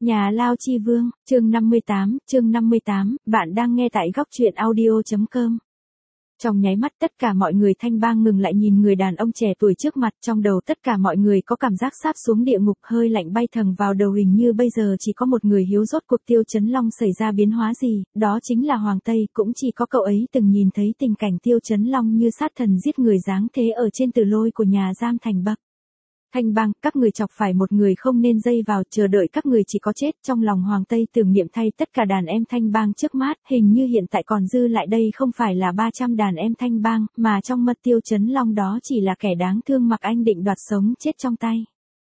Nhà Lao Chi Vương, chương 58, bạn đang nghe tại góc truyện audio.com. Trong nháy mắt tất cả mọi người Thanh Bang ngừng lại nhìn người đàn ông trẻ tuổi trước mặt, trong đầu tất cả mọi người có cảm giác sắp xuống địa ngục, hơi lạnh bay thẳng vào đầu, hình như bây giờ chỉ có một người hiếu, rốt cuộc Tiêu Chấn Long xảy ra biến hóa gì, đó chính là Hoàng Tây, cũng chỉ có cậu ấy từng nhìn thấy tình cảnh Tiêu Chấn Long như sát thần giết người giáng thế ở trên tử lôi của nhà giam Thành Bắc. Thanh Bang, các người chọc phải một người không nên dây vào, chờ đợi các người chỉ có chết. Trong lòng Hoàng Tây tưởng niệm thay tất cả đàn em Thanh Bang trước mắt, hình như hiện tại còn dư lại đây không phải là 300 đàn em Thanh Bang, mà trong mắt Tiêu Chấn Long đó chỉ là kẻ đáng thương mặc anh định đoạt sống chết trong tay.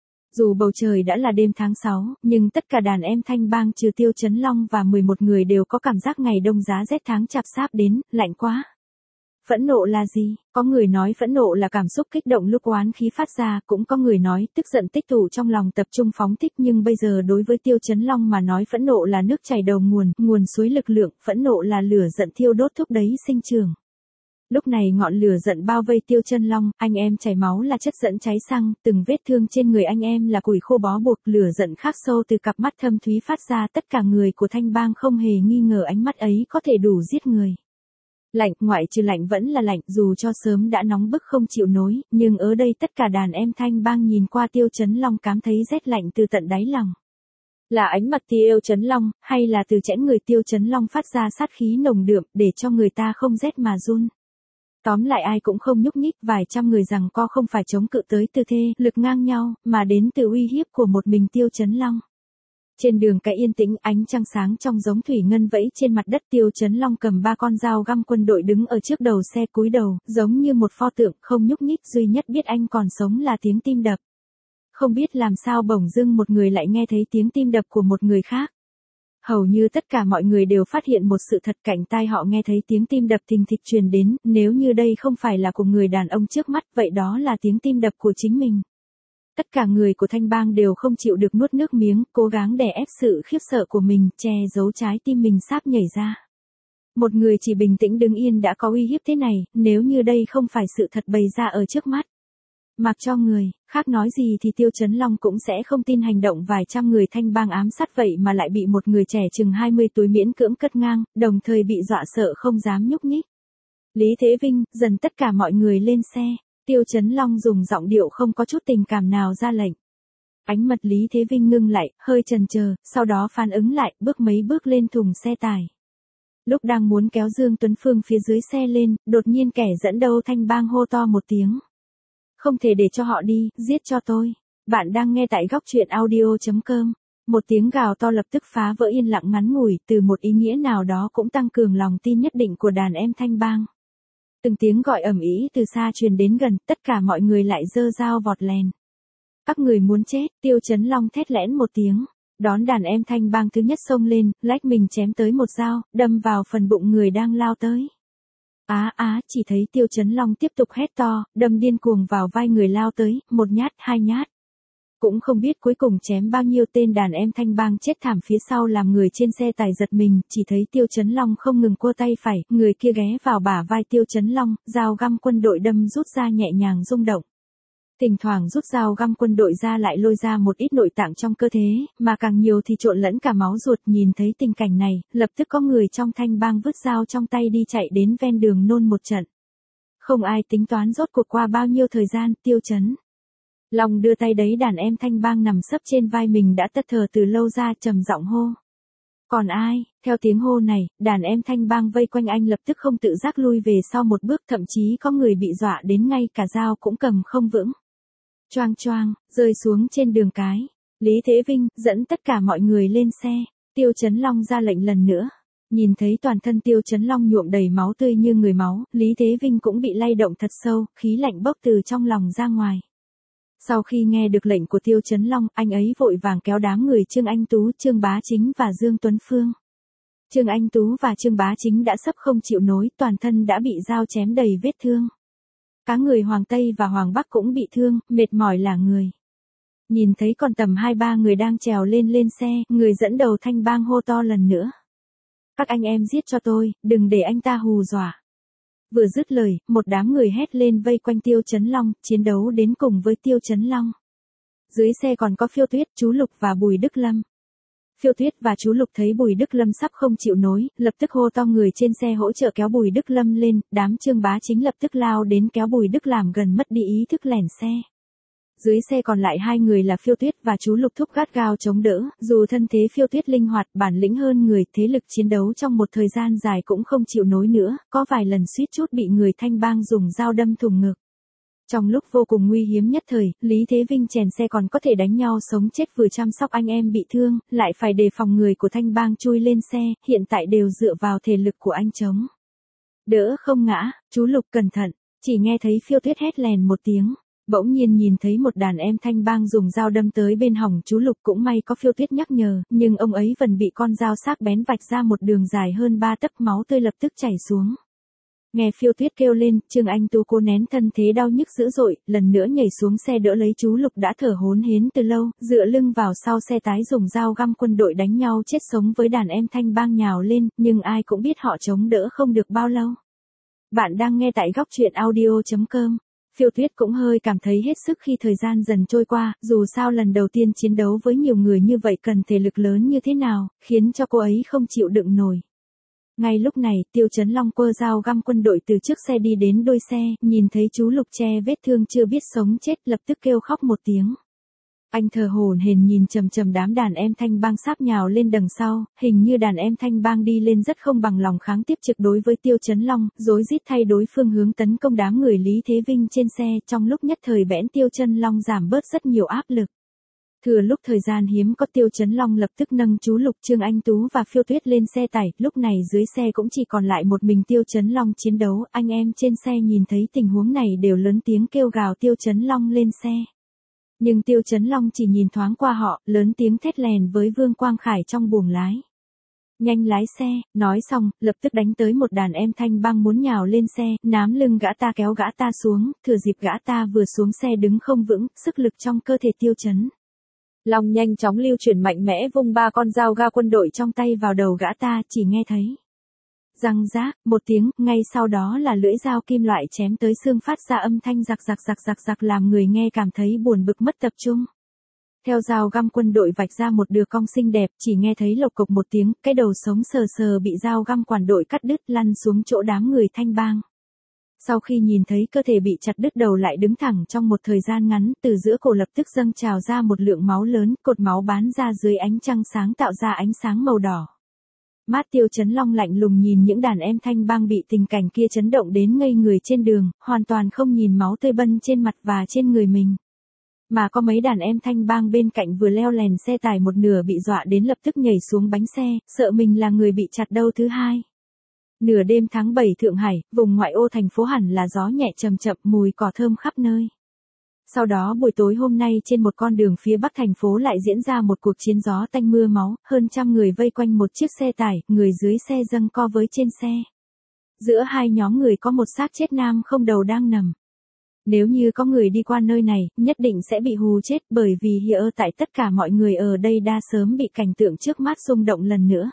Dù bầu trời đã là đêm tháng 6, nhưng tất cả đàn em Thanh Bang trừ Tiêu Chấn Long và 11 người đều có cảm giác ngày đông giá rét tháng chạp sắp đến, lạnh quá. Phẫn nộ là gì? Có người nói phẫn nộ là cảm xúc kích động lúc oán khí phát ra, cũng có người nói tức giận tích tụ trong lòng tập trung phóng thích, nhưng bây giờ đối với Tiêu Chấn Long mà nói phẫn nộ là nước chảy đầu nguồn suối lực lượng, phẫn nộ là lửa giận thiêu đốt thúc đẩy sinh trưởng. Lúc này ngọn lửa giận bao vây Tiêu Chấn Long, anh em chảy máu là chất dẫn cháy xăng, từng vết thương trên người anh em là củi khô bó buộc, lửa giận khắc sâu từ cặp mắt thâm thúy phát ra, tất cả người của Thanh Bang không hề nghi ngờ ánh mắt ấy có thể đủ giết người. Lạnh, ngoại trừ lạnh vẫn là lạnh, dù cho sớm đã nóng bức không chịu nổi, nhưng ở đây tất cả đàn em Thanh Bang nhìn qua Tiêu Chấn Long cảm thấy rét lạnh từ tận đáy lòng. Là ánh mặt Tiêu Chấn Long, hay là từ chẽn người Tiêu Chấn Long phát ra sát khí nồng đượm, để cho người ta không rét mà run. Tóm lại ai cũng không nhúc nhích, vài trăm người rằng co không phải chống cự tới từ thế lực ngang nhau, mà đến từ uy hiếp của một mình Tiêu Chấn Long. Trên đường cái yên tĩnh, ánh trăng sáng trong giống thủy ngân vẫy trên mặt đất. Tiêu Chấn Long cầm 3 con dao găm quân đội đứng ở trước đầu xe, cúi đầu, giống như một pho tượng, không nhúc nhích, duy nhất biết anh còn sống là tiếng tim đập. Không biết làm sao bỗng dưng một người lại nghe thấy tiếng tim đập của một người khác. Hầu như tất cả mọi người đều phát hiện một sự thật, cạnh tai họ nghe thấy tiếng tim đập thình thịch truyền đến, nếu như đây không phải là của người đàn ông trước mắt, vậy đó là tiếng tim đập của chính mình. Tất cả người của Thanh Bang đều không chịu được nuốt nước miếng, cố gắng đè ép sự khiếp sợ của mình, che giấu trái tim mình sắp nhảy ra. Một người chỉ bình tĩnh đứng yên đã có uy hiếp thế này, nếu như đây không phải sự thật bày ra ở trước mắt. Mặc cho người khác nói gì thì Tiêu Chấn Long cũng sẽ không tin hành động vài trăm người Thanh Bang ám sát vậy mà lại bị một người trẻ chừng 20 tuổi miễn cưỡng cất ngang, đồng thời bị dọa sợ không dám nhúc nhích. Lý Thế Vinh, dần tất cả mọi người lên xe. Tiêu Chấn Long dùng giọng điệu không có chút tình cảm nào ra lệnh. Ánh mặt Lý Thế Vinh ngưng lại, hơi chần chờ, sau đó phản ứng lại, bước mấy bước lên thùng xe tải. Lúc đang muốn kéo Dương Tuấn Phương phía dưới xe lên, đột nhiên kẻ dẫn đầu Thanh Bang hô to một tiếng. Không thể để cho họ đi, giết cho tôi. Bạn đang nghe tại góc truyện audio.com. Một tiếng gào to lập tức phá vỡ yên lặng ngắn ngủi, từ một ý nghĩa nào đó cũng tăng cường lòng tin nhất định của đàn em Thanh Bang. Từng tiếng gọi ầm ĩ từ xa truyền đến gần, tất cả mọi người lại giơ dao vọt lèn. Các người muốn chết, Tiêu Chấn Long thét lẽn một tiếng, đón đàn em Thanh Bang thứ nhất xông lên, lách mình chém tới một dao, đâm vào phần bụng người đang lao tới. Chỉ thấy Tiêu Chấn Long tiếp tục hét to, đâm điên cuồng vào vai người lao tới, một nhát, hai nhát. Cũng không biết cuối cùng chém bao nhiêu tên đàn em Thanh Bang chết thảm, phía sau làm người trên xe tải giật mình, chỉ thấy Tiêu Chấn Long không ngừng cua tay phải, người kia ghé vào bả vai Tiêu Chấn Long, dao găm quân đội đâm rút ra nhẹ nhàng rung động. Thỉnh thoảng rút dao găm quân đội ra lại lôi ra một ít nội tạng trong cơ thể, mà càng nhiều thì trộn lẫn cả máu ruột. Nhìn thấy tình cảnh này, lập tức có người trong Thanh Bang vứt dao trong tay đi chạy đến ven đường nôn một trận. Không ai tính toán rốt cuộc qua bao nhiêu thời gian, Tiêu Chấn Long đưa tay đấy đàn em Thanh Bang nằm sấp trên vai mình đã tắt thở từ lâu ra, trầm giọng hô. Còn ai? Theo tiếng hô này, đàn em Thanh Bang vây quanh anh lập tức không tự giác lui về sau một bước, thậm chí có người bị dọa đến ngay cả dao cũng cầm không vững. Choang choang, rơi xuống trên đường cái. Lý Thế Vinh dẫn tất cả mọi người lên xe. Tiêu Chấn Long ra lệnh lần nữa. Nhìn thấy toàn thân Tiêu Chấn Long nhuộm đầy máu tươi như người máu, Lý Thế Vinh cũng bị lay động thật sâu, khí lạnh bốc từ trong lòng ra ngoài. Sau khi nghe được lệnh của Tiêu Chấn Long, anh ấy vội vàng kéo đám người Trương Anh Tú, Trương Bá Chính và Dương Tuấn Phương. Trương Anh Tú và Trương Bá Chính đã sắp không chịu nổi, toàn thân đã bị dao chém đầy vết thương. Cả người Hoàng Tây và Hoàng Bắc cũng bị thương, mệt mỏi là người. Nhìn thấy còn tầm 2-3 người đang trèo lên xe, người dẫn đầu Thanh Bang hô to lần nữa. Các anh em giết cho tôi, đừng để anh ta hù dọa. Vừa dứt lời, một đám người hét lên vây quanh Tiêu Chấn Long, chiến đấu đến cùng với Tiêu Chấn Long. Dưới xe còn có Phiêu Tuyết, chú Lục và Bùi Đức Lâm. Phiêu Tuyết và chú Lục thấy Bùi Đức Lâm sắp không chịu nổi, lập tức hô to người trên xe hỗ trợ kéo Bùi Đức Lâm lên, đám Trương Bá Chính lập tức lao đến kéo Bùi Đức làm gần mất đi ý thức lẻn xe. Dưới xe còn lại hai người là Phiêu Tuyết và chú Lục thúc gắt gao chống đỡ, dù thân thế Phiêu Tuyết linh hoạt, bản lĩnh hơn người, thế lực chiến đấu trong một thời gian dài cũng không chịu nổi nữa, có vài lần suýt chút bị người Thanh Bang dùng dao đâm thủng ngực. Trong lúc vô cùng nguy hiểm nhất thời, Lý Thế Vinh chèn xe còn có thể đánh nhau sống chết vừa chăm sóc anh em bị thương, lại phải đề phòng người của Thanh Bang chui lên xe, hiện tại đều dựa vào thể lực của anh chống đỡ không ngã. Chú Lục cẩn thận, chỉ nghe thấy Phiêu Tuyết hét lèn một tiếng. Bỗng nhiên nhìn thấy một đàn em Thanh Bang dùng dao đâm tới bên hỏng chú Lục, cũng may có Phiêu Tuyết nhắc nhở, nhưng ông ấy vẫn bị con dao sắc bén vạch ra một đường dài hơn 3 tấc, máu tươi lập tức chảy xuống. Nghe Phiêu Tuyết kêu lên, Trương Anh Tú cố nén thân thế đau nhức dữ dội, lần nữa nhảy xuống xe đỡ lấy chú Lục đã thở hổn hển từ lâu, dựa lưng vào sau xe tái dùng dao găm quân đội đánh nhau chết sống với đàn em Thanh Bang nhào lên, nhưng ai cũng biết họ chống đỡ không được bao lâu. Bạn đang nghe tại góc truyện audio.com. Phiêu Tuyết cũng hơi cảm thấy hết sức khi thời gian dần trôi qua, dù sao lần đầu tiên chiến đấu với nhiều người như vậy cần thể lực lớn như thế nào, khiến cho cô ấy không chịu đựng nổi. Ngay lúc này, Tiêu Chấn Long quơ dao găm quân đội từ trước xe đi đến đuôi xe, nhìn thấy chú Lục che vết thương chưa biết sống chết, lập tức kêu khóc một tiếng. Anh thở hổn hển nhìn chằm chằm đám đàn em Thanh Bang sáp nhào lên đằng sau, hình như đàn em Thanh Bang đi lên rất không bằng lòng kháng tiếp trực đối với Tiêu Chấn Long, rối rít thay đổi phương hướng tấn công đám người Lý Thế Vinh trên xe, trong lúc nhất thời bẽn Tiêu Chấn Long giảm bớt rất nhiều áp lực. Thừa lúc thời gian hiếm có, Tiêu Chấn Long lập tức nâng chú Lục, Trương Anh Tú và Phiêu Tuyết lên xe tải, lúc này dưới xe cũng chỉ còn lại một mình Tiêu Chấn Long chiến đấu, anh em trên xe nhìn thấy tình huống này đều lớn tiếng kêu gào Tiêu Chấn Long lên xe. Nhưng Tiêu Chấn Long chỉ nhìn thoáng qua họ, lớn tiếng thét lèn với Vương Quang Khải trong buồng lái. Nhanh lái xe, nói xong, lập tức đánh tới một đàn em Thanh Bang muốn nhào lên xe, nắm lưng gã ta kéo gã ta xuống, thừa dịp gã ta vừa xuống xe đứng không vững, sức lực trong cơ thể Tiêu Chấn Long nhanh chóng lưu chuyển mạnh mẽ vung 3 con dao ga quân đội trong tay vào đầu gã ta, chỉ nghe thấy răng rác một tiếng, ngay sau đó là lưỡi dao kim loại chém tới xương phát ra âm thanh giặc giặc giặc giặc giặc làm người nghe cảm thấy buồn bực mất tập trung. Theo dao găm quân đội vạch ra một đường cong xinh đẹp, chỉ nghe thấy lộc cộc một tiếng, cái đầu sống sờ sờ bị dao găm quản đội cắt đứt lăn xuống chỗ đám người Thanh Bang. Sau khi nhìn thấy cơ thể bị chặt đứt đầu lại đứng thẳng trong một thời gian ngắn, từ giữa cổ lập tức dâng trào ra một lượng máu lớn, cột máu bắn ra dưới ánh trăng sáng tạo ra ánh sáng màu đỏ. Mắt Tiêu Chấn Long lạnh lùng nhìn những đàn em Thanh Bang bị tình cảnh kia chấn động đến ngây người trên đường, hoàn toàn không nhìn máu tươi bân trên mặt và trên người mình. Mà có mấy đàn em Thanh Bang bên cạnh vừa leo lèn xe tải một nửa bị dọa đến lập tức nhảy xuống bánh xe, sợ mình là người bị chặt đầu thứ hai. Nửa đêm tháng 7 Thượng Hải, vùng ngoại ô thành phố hẳn là gió nhẹ chậm chậm, mùi cỏ thơm khắp nơi. Sau đó buổi tối hôm nay trên một con đường phía bắc thành phố lại diễn ra một cuộc chiến gió tanh mưa máu, hơn trăm người vây quanh một chiếc xe tải, người dưới xe giằng co với trên xe. Giữa hai nhóm người có một xác chết nam không đầu đang nằm. Nếu như có người đi qua nơi này, nhất định sẽ bị hù chết bởi vì hiện tại tất cả mọi người ở đây đã sớm bị cảnh tượng trước mắt rung động lần nữa.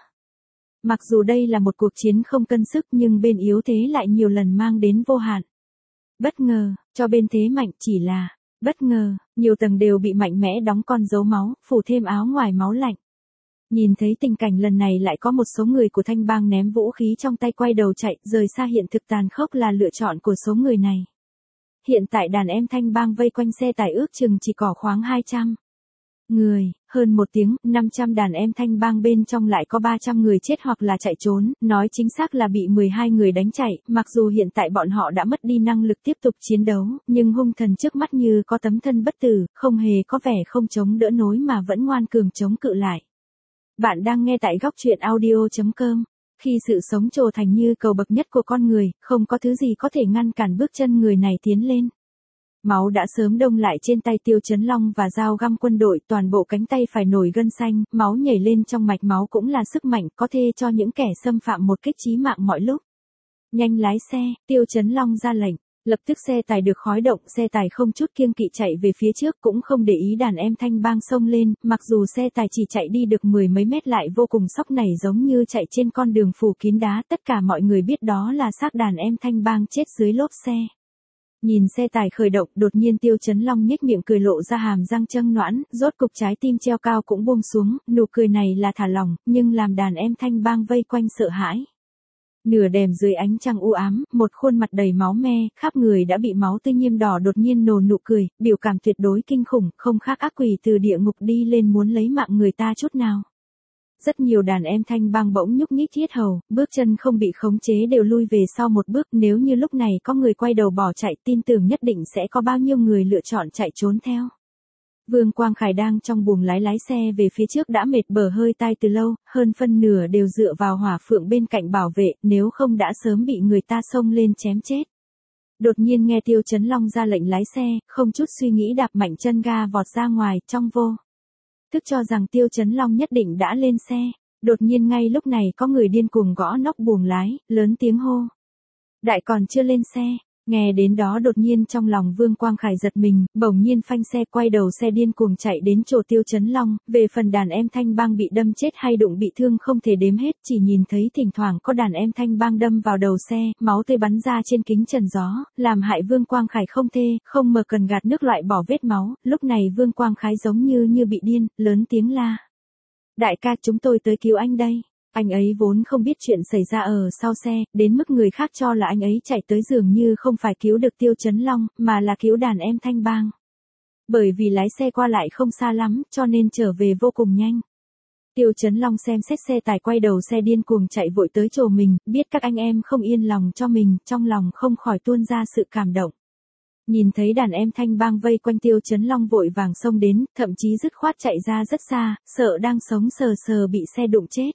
Mặc dù đây là một cuộc chiến không cân sức nhưng bên yếu thế lại nhiều lần mang đến vô hạn bất ngờ, cho bên thế mạnh chỉ là bất ngờ, nhiều tầng đều bị mạnh mẽ đóng con dấu máu, phủ thêm áo ngoài máu lạnh. Nhìn thấy tình cảnh lần này lại có một số người của Thanh Bang ném vũ khí trong tay quay đầu chạy, rời xa hiện thực tàn khốc là lựa chọn của số người này. Hiện tại đàn em Thanh Bang vây quanh xe tải ước chừng chỉ có khoảng 200 người, hơn một tiếng, 500 đàn em Thanh Bang bên trong lại có 300 người chết hoặc là chạy trốn, nói chính xác là bị 12 người đánh chạy, mặc dù hiện tại bọn họ đã mất đi năng lực tiếp tục chiến đấu, nhưng hung thần trước mắt như có tấm thân bất tử, không hề có vẻ không chống đỡ nổi mà vẫn ngoan cường chống cự lại. Bạn đang nghe tại góc truyện audio.com. Khi sự sống trổ thành như cầu bậc nhất của con người, không có thứ gì có thể ngăn cản bước chân người này tiến lên. Máu đã sớm đông lại trên tay Tiêu Chấn Long và dao găm quân đội, toàn bộ cánh tay phải nổi gân xanh, máu nhảy lên trong mạch máu cũng là sức mạnh có thể cho những kẻ xâm phạm một kích chí mạng mọi lúc. Nhanh lái xe, Tiêu Chấn Long ra lệnh. Lập tức xe tải được khói động, xe tải không chút kiêng kỵ chạy về phía trước cũng không để ý đàn em Thanh Bang xông lên, mặc dù xe tải chỉ chạy đi được 10 mấy mét lại vô cùng sóc nảy giống như chạy trên con đường phủ kín đá, tất cả mọi người biết đó là xác đàn em Thanh Bang chết dưới lốp xe. Nhìn xe tải khởi động, đột nhiên Tiêu Chấn Long nhếch miệng cười lộ ra hàm răng trắng noãn, rốt cục trái tim treo cao cũng buông xuống, nụ cười này là thả lỏng, nhưng làm đàn em Thanh Bang vây quanh sợ hãi. Nửa đêm dưới ánh trăng u ám, một khuôn mặt đầy máu me, khắp người đã bị máu tươi nhuộm đỏ đột nhiên nở nụ cười, biểu cảm tuyệt đối kinh khủng, không khác ác quỷ từ địa ngục đi lên muốn lấy mạng người ta chút nào. Rất nhiều đàn em Thanh Bang bỗng nhúc nhích yết hầu, bước chân không bị khống chế đều lui về sau một bước, nếu như lúc này có người quay đầu bỏ chạy, tin tưởng nhất định sẽ có bao nhiêu người lựa chọn chạy trốn theo. Vương Quang Khải đang trong buồng lái xe về phía trước đã mệt bở hơi tai từ lâu, hơn phân nửa đều dựa vào Hỏa Phượng bên cạnh bảo vệ, nếu không đã sớm bị người ta xông lên chém chết. Đột nhiên nghe Tiêu Chấn Long ra lệnh lái xe, không chút suy nghĩ đạp mạnh chân ga vọt ra ngoài, trong vô thức cho rằng Tiêu Chấn Long nhất định đã lên xe. Đột nhiên ngay lúc này có người điên cuồng gõ nóc buồng lái, lớn tiếng hô. Đại còn chưa lên xe. Nghe đến đó đột nhiên trong lòng Vương Quang Khải giật mình, bỗng nhiên phanh xe quay đầu xe điên cuồng chạy đến chỗ Tiêu Chấn Long, về phần đàn em Thanh Bang bị đâm chết hay đụng bị thương không thể đếm hết, chỉ nhìn thấy thỉnh thoảng có đàn em Thanh Bang đâm vào đầu xe, máu tươi bắn ra trên kính trần gió, làm hại Vương Quang Khải không mở cần gạt nước loại bỏ vết máu, lúc này Vương Quang Khải giống như bị điên, lớn tiếng la. Đại ca chúng tôi tới cứu anh đây. Anh ấy vốn không biết chuyện xảy ra ở sau xe, đến mức người khác cho là anh ấy chạy tới dường như không phải cứu được Tiêu Chấn Long, mà là cứu đàn em Thanh Bang. Bởi vì lái xe qua lại không xa lắm, cho nên trở về vô cùng nhanh. Tiêu Chấn Long xem xét xe tải quay đầu xe điên cuồng chạy vội tới chỗ mình, biết các anh em không yên lòng cho mình, trong lòng không khỏi tuôn ra sự cảm động. Nhìn thấy đàn em Thanh Bang vây quanh Tiêu Chấn Long vội vàng xông đến, thậm chí dứt khoát chạy ra rất xa, sợ đang sống sờ bị xe đụng chết.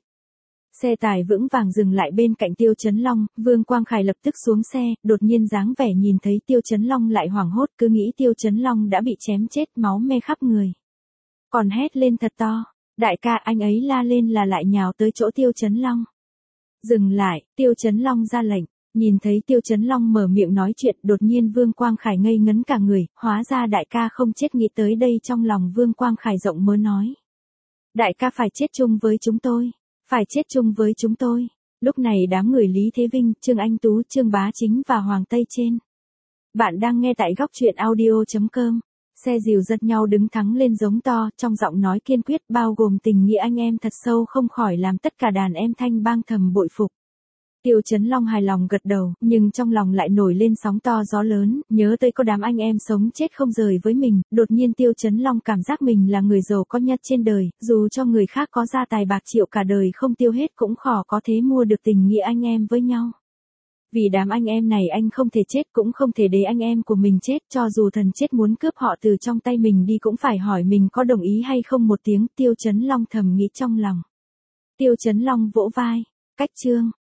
Xe tải vững vàng dừng lại bên cạnh Tiêu Chấn Long, Vương Quang Khải lập tức xuống xe, đột nhiên dáng vẻ nhìn thấy Tiêu Chấn Long lại hoảng hốt, cứ nghĩ Tiêu Chấn Long đã bị chém chết, máu me khắp người. Còn hét lên thật to, đại ca anh ấy la lên là lại nhào tới chỗ Tiêu Chấn Long. Dừng lại, Tiêu Chấn Long ra lệnh, nhìn thấy Tiêu Chấn Long mở miệng nói chuyện, đột nhiên Vương Quang Khải ngây ngấn cả người, hóa ra đại ca không chết, nghĩ tới đây trong lòng Vương Quang Khải rộng mớ nói. Đại ca phải chết chung với chúng tôi. Phải chết chung với chúng tôi. Lúc này đám người Lý Thế Vinh, Trương Anh Tú, Trương Bá Chính và Hoàng Tây trên. Bạn đang nghe tại góc truyện audio.com. Xe dìu giật nhau đứng thắng lên giống to, trong giọng nói kiên quyết bao gồm tình nghĩa anh em thật sâu không khỏi làm tất cả đàn em Thanh Bang thầm bội phục. Tiêu Chấn Long hài lòng gật đầu, nhưng trong lòng lại nổi lên sóng to gió lớn, nhớ tới có đám anh em sống chết không rời với mình, đột nhiên Tiêu Chấn Long cảm giác mình là người giàu có nhất trên đời, dù cho người khác có gia tài bạc triệu cả đời không tiêu hết cũng khó có thế mua được tình nghĩa anh em với nhau. Vì đám anh em này anh không thể chết cũng không thể để anh em của mình chết, cho dù thần chết muốn cướp họ từ trong tay mình đi cũng phải hỏi mình có đồng ý hay không một tiếng. Tiêu Chấn Long thầm nghĩ trong lòng. Tiêu Chấn Long vỗ vai, cách chương.